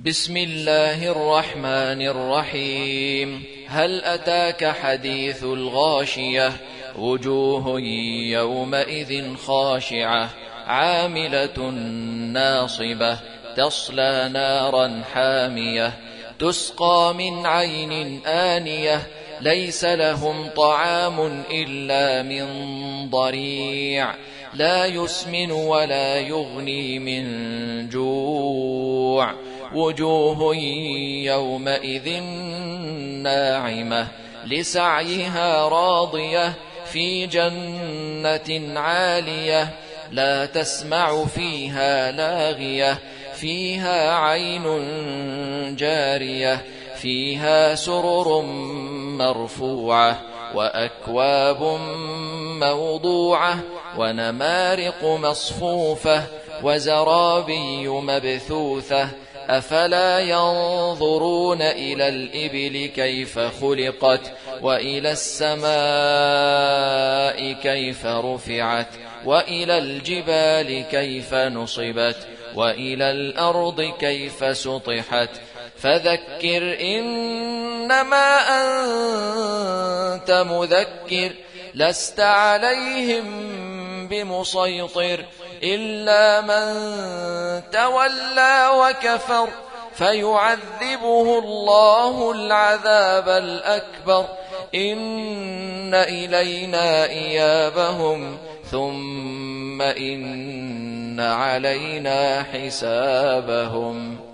بسم الله الرحمن الرحيم. هل أتاك حديث الغاشية؟ وجوه يومئذ خاشعة عاملة ناصبة تصلى نارا حامية تسقى من عين آنية ليس لهم طعام إلا من ضريع لا يسمن ولا يغني من جوع. وجوه يومئذ ناعمة لسعيها راضية في جنة عالية لا تسمع فيها لاغية فيها عين جارية فيها سرر مرفوعة وأكواب موضوعة ونمارق مصفوفة وزرابي مبثوثة أفلا ينظرون إلى الإبل كيف خلقت وإلى السماء كيف رفعت وإلى الجبال كيف نصبت وإلى الأرض كيف سطحت فذكر إنما أنت مذكر لست عليهم بمسيطر إلا من تولى وكفر فيعذبه الله العذاب الأكبر إن إلينا إيابهم ثم إن علينا حسابهم.